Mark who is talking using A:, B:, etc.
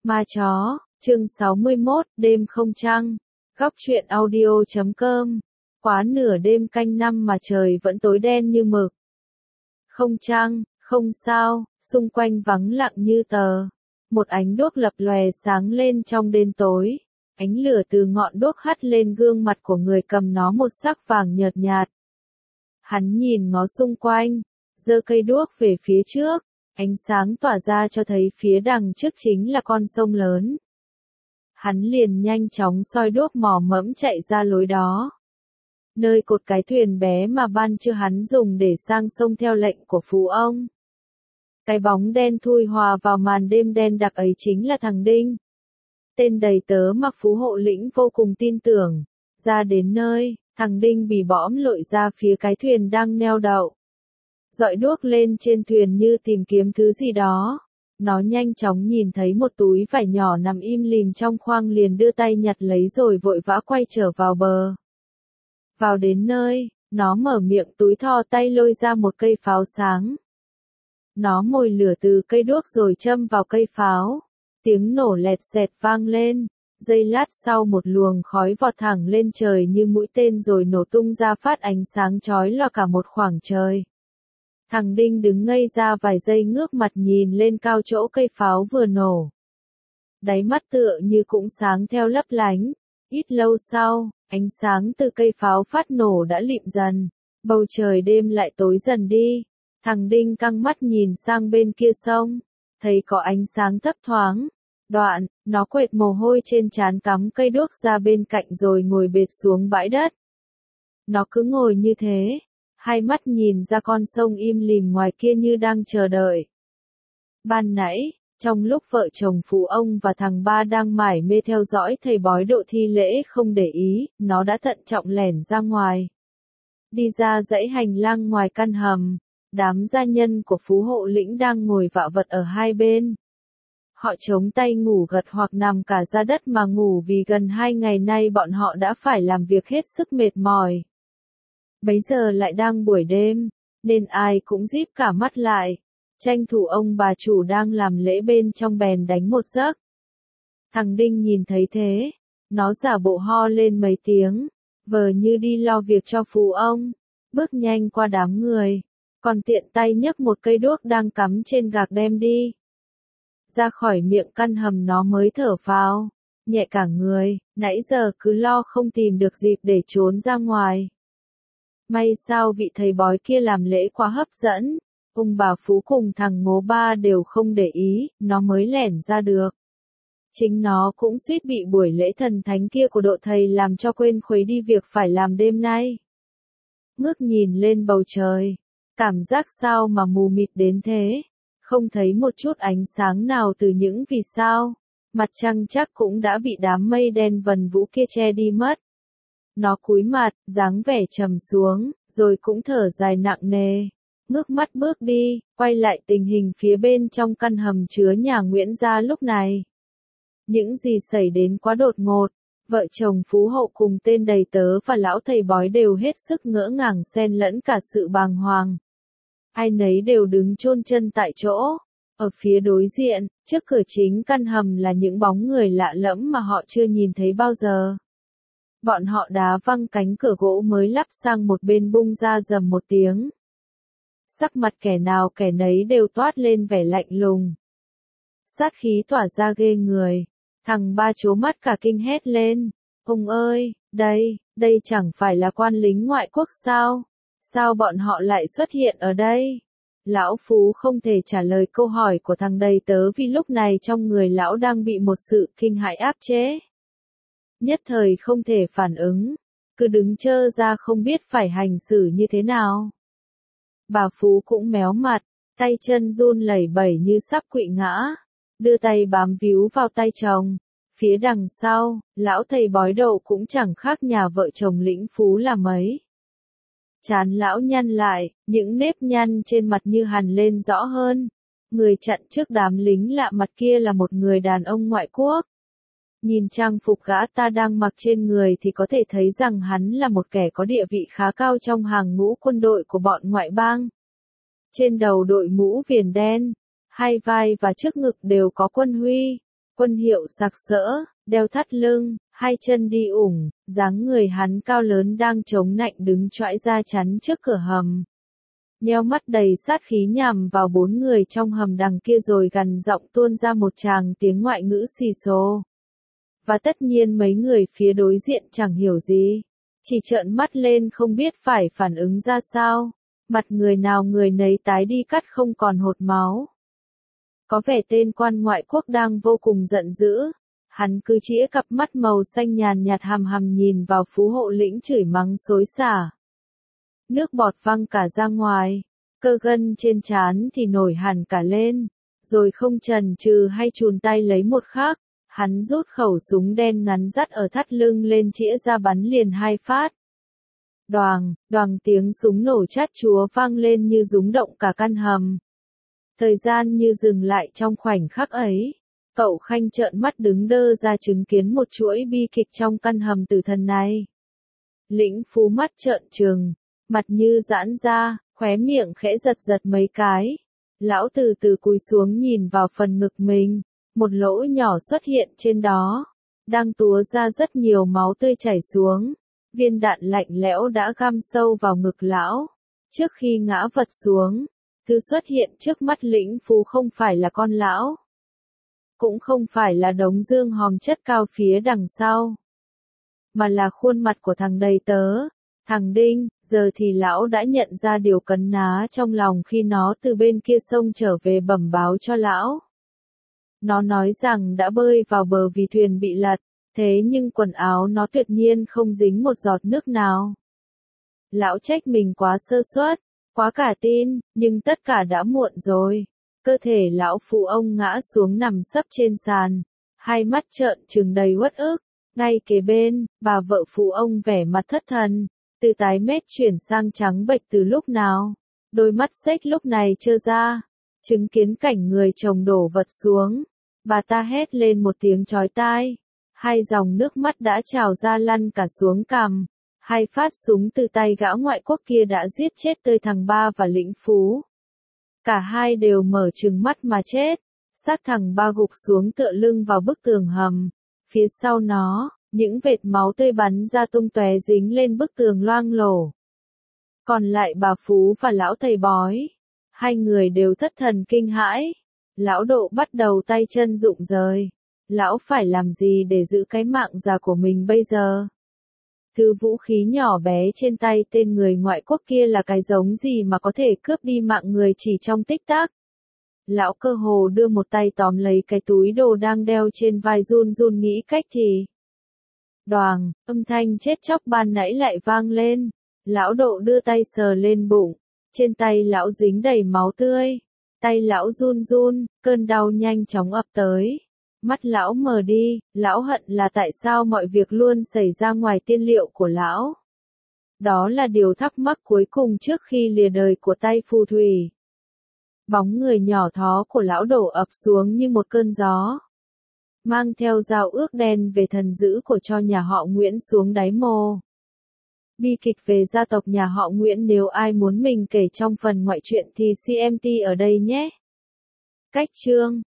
A: Ma chó, chương 61, đêm không trăng. Góc truyện audio.com. Quá nửa đêm canh năm mà trời vẫn tối đen như mực. Không trăng, không sao, xung quanh vắng lặng như tờ. Một ánh đuốc lập lòe sáng lên trong đêm tối. Ánh lửa từ ngọn đuốc hắt lên gương mặt của người cầm nó một sắc vàng nhợt nhạt. Hắn nhìn ngó xung quanh, giơ cây đuốc về phía trước. Ánh sáng tỏa ra cho thấy phía đằng trước chính là con sông lớn. Hắn liền nhanh chóng soi đuốc mò mẫm chạy ra lối đó. Nơi cột cái thuyền bé mà ban trưa hắn dùng để sang sông theo lệnh của phú ông. Cái bóng đen thui hòa vào màn đêm đen đặc ấy chính là thằng Đinh. Tên đầy tớ mà phú hộ lĩnh vô cùng tin tưởng. Ra đến nơi, thằng Đinh bì bõm lội ra phía cái thuyền đang neo đậu. Dọi đuốc lên trên thuyền như tìm kiếm thứ gì đó. Nó nhanh chóng nhìn thấy một túi vải nhỏ nằm im lìm trong khoang liền đưa tay nhặt lấy rồi vội vã quay trở vào bờ. Vào đến nơi, nó mở miệng túi thò tay lôi ra một cây pháo sáng. Nó mồi lửa từ cây đuốc rồi châm vào cây pháo. Tiếng nổ lẹt xẹt vang lên. Giây lát sau một luồng khói vọt thẳng lên trời như mũi tên rồi nổ tung ra phát ánh sáng chói lòa cả một khoảng trời. Thằng Đinh đứng ngây ra vài giây ngước mặt nhìn lên cao chỗ cây pháo vừa nổ. Đáy mắt tựa như cũng sáng theo lấp lánh. Ít lâu sau, ánh sáng từ cây pháo phát nổ đã lịm dần. Bầu trời đêm lại tối dần đi. Thằng Đinh căng mắt nhìn sang bên kia sông. Thấy có ánh sáng thấp thoáng. Đoạn, nó quệt mồ hôi trên trán cắm cây đuốc ra bên cạnh rồi ngồi bệt xuống bãi đất. Nó cứ ngồi như thế. Hai mắt nhìn ra con sông im lìm ngoài kia như đang chờ đợi. Ban nãy, trong lúc vợ chồng phú ông và thằng ba đang mải mê theo dõi thầy bói độ thi lễ không để ý, nó đã thận trọng lẻn ra ngoài. Đi ra dãy hành lang ngoài căn hầm, đám gia nhân của phú hộ lĩnh đang ngồi vạ vật ở hai bên. Họ chống tay ngủ gật hoặc nằm cả ra đất mà ngủ vì gần 2 ngày nay bọn họ đã phải làm việc hết sức mệt mỏi. Bấy giờ lại đang buổi đêm, nên ai cũng díp cả mắt lại. Tranh thủ ông bà chủ đang làm lễ bên trong bèn đánh một giấc. Thằng Đinh nhìn thấy thế, nó giả bộ ho lên mấy tiếng, vờ như đi lo việc cho phú ông, bước nhanh qua đám người, còn tiện tay nhấc một cây đuốc đang cắm trên gạc đem đi. Ra khỏi miệng căn hầm nó mới thở phào, nhẹ cả người, nãy giờ cứ lo không tìm được dịp để trốn ra ngoài. May sao vị thầy bói kia làm lễ quá hấp dẫn, ông bà Phú cùng thằng Ngố Ba đều không để ý, nó mới lẻn ra được. Chính nó cũng suýt bị buổi lễ thần thánh kia của độ thầy làm cho quên khuấy đi việc phải làm đêm nay. Ngước nhìn lên bầu trời, cảm giác sao mà mù mịt đến thế, không thấy một chút ánh sáng nào từ những vì sao, mặt trăng chắc cũng đã bị đám mây đen vần vũ kia che đi mất. Nó cúi mặt, dáng vẻ trầm xuống, rồi cũng thở dài nặng nề. Ngước mắt bước đi, quay lại tình hình phía bên trong căn hầm chứa nhà Nguyễn gia lúc này. Những gì xảy đến quá đột ngột, vợ chồng phú hậu cùng tên đầy tớ và lão thầy bói đều hết sức ngỡ ngàng xen lẫn cả sự bàng hoàng. Ai nấy đều đứng chôn chân tại chỗ. Ở phía đối diện, trước cửa chính căn hầm là những bóng người lạ lẫm mà họ chưa nhìn thấy bao giờ. Bọn họ đá văng cánh cửa gỗ mới lắp sang một bên bung ra rầm một tiếng. Sắc mặt kẻ nào kẻ nấy đều toát lên vẻ lạnh lùng. Sát khí tỏa ra ghê người. Thằng ba trố mắt cả kinh hét lên. Ông ơi, đây chẳng phải là quan lính ngoại quốc sao? Sao bọn họ lại xuất hiện ở đây? Lão Phú không thể trả lời câu hỏi của thằng đầy tớ vì lúc này trong người lão đang bị một sự kinh hãi áp chế. Nhất thời không thể phản ứng, cứ đứng trơ ra không biết phải hành xử như thế nào. Bà Phú cũng méo mặt, tay chân run lẩy bẩy như sắp quỵ ngã, đưa tay bám víu vào tay chồng. Phía đằng sau, lão thầy bói độ cũng chẳng khác nhà vợ chồng lĩnh Phú là mấy. Trán lão nhăn lại, những nếp nhăn trên mặt như hằn lên rõ hơn. Người chặn trước đám lính lạ mặt kia là một người đàn ông ngoại quốc. Nhìn trang phục gã ta đang mặc trên người thì có thể thấy rằng hắn là một kẻ có địa vị khá cao trong hàng ngũ quân đội của bọn ngoại bang. Trên đầu đội mũ viền đen, hai vai và trước ngực đều có quân huy, Quân hiệu sặc sỡ, đeo thắt lưng, hai chân đi ủng, dáng người hắn cao lớn đang chống nạnh đứng chõi ra chắn trước cửa hầm. Nheo mắt đầy sát khí nhằm vào 4 người trong hầm đằng kia rồi gằn giọng tuôn ra một tràng tiếng ngoại ngữ xì xồ. Và tất nhiên mấy người phía đối diện chẳng hiểu gì, chỉ trợn mắt lên không biết phải phản ứng ra sao. Mặt người nào người nấy tái đi cắt không còn hột máu. Có vẻ tên quan ngoại quốc đang vô cùng giận dữ. Hắn cứ chĩa cặp mắt màu xanh nhàn nhạt hằm hằm nhìn vào Phú Hộ Lĩnh chửi mắng xối xả. Nước bọt văng cả ra ngoài, cơ gân trên trán thì nổi hẳn cả lên, rồi không chần chừ hay chùn tay lấy một khắc, hắn rút khẩu súng đen ngắn dắt ở thắt lưng lên chĩa ra bắn liền 2 phát. Đoàng, đoàng tiếng súng nổ chát chúa vang lên như rúng động cả căn hầm. Thời gian như dừng lại trong khoảnh khắc ấy. Cậu Khanh trợn mắt đứng đơ ra chứng kiến một chuỗi bi kịch trong căn hầm tử thần này. Lĩnh Phú mắt trợn trừng, mặt như giãn ra, khóe miệng khẽ giật giật mấy cái. Lão từ từ cúi xuống nhìn vào phần ngực mình, một lỗ nhỏ xuất hiện trên đó, đang túa ra rất nhiều máu tươi chảy xuống. Viên đạn lạnh lẽo đã găm sâu vào ngực lão. Trước khi ngã vật xuống, thứ xuất hiện trước mắt Lĩnh Phú không phải là con lão, cũng không phải là đống dương hòm chất cao phía đằng sau, mà là khuôn mặt của thằng đầy tớ, thằng Đinh. Giờ thì lão đã nhận ra điều cấn ná trong lòng khi nó từ bên kia sông trở về bẩm báo cho lão. Nó nói rằng đã bơi vào bờ vì thuyền bị lật, thế nhưng quần áo nó tuyệt nhiên không dính một giọt nước nào. Lão trách mình quá sơ suất, quá cả tin, nhưng tất cả đã muộn rồi. Cơ thể lão phụ ông ngã xuống nằm sấp trên sàn, hai mắt trợn trừng đầy uất ức. Ngay kế bên, bà vợ phụ ông vẻ mặt thất thần, từ tái mét chuyển sang trắng bệch từ lúc nào. Đôi mắt xếch lúc này trơ ra, chứng kiến cảnh người chồng đổ vật xuống. Bà ta hét lên một tiếng chói tai, hai dòng nước mắt đã trào ra lăn cả xuống cằm. 2 phát súng từ tay gã ngoại quốc kia đã giết chết tươi thằng Ba và Lĩnh Phú. Cả hai đều mở trừng mắt mà chết. Xác thằng Ba gục xuống tựa lưng vào bức tường hầm. Phía sau nó, những vệt máu tươi bắn ra tung tóe dính lên bức tường loang lổ. Còn lại bà Phú và lão thầy bói, hai người đều thất thần kinh hãi. Lão Độ bắt đầu tay chân rụng rời. Lão phải làm gì để giữ cái mạng già của mình bây giờ? Thứ vũ khí nhỏ bé trên tay tên người ngoại quốc kia là cái giống gì mà có thể cướp đi mạng người chỉ trong tích tắc? Lão cơ hồ đưa một tay tóm lấy cái túi đồ đang đeo trên vai run run nghĩ cách thì. Đoàng, âm thanh chết chóc ban nãy lại vang lên. Lão Độ đưa tay sờ lên bụng. Trên tay lão dính đầy máu tươi. Tay lão run run, cơn đau nhanh chóng ập tới. Mắt lão mờ đi, lão hận là tại sao mọi việc luôn xảy ra ngoài tiên liệu của lão. Đó là điều thắc mắc cuối cùng trước khi lìa đời của tay phù thủy. Bóng người nhỏ thó của lão đổ ập xuống như một cơn gió. Mang theo giao ước đen về thần dữ của cho nhà họ Nguyễn xuống đáy mồ. Bi kịch về gia tộc nhà họ Nguyễn nếu ai muốn mình kể trong phần ngoại truyện thì CMT ở đây nhé. Cách chương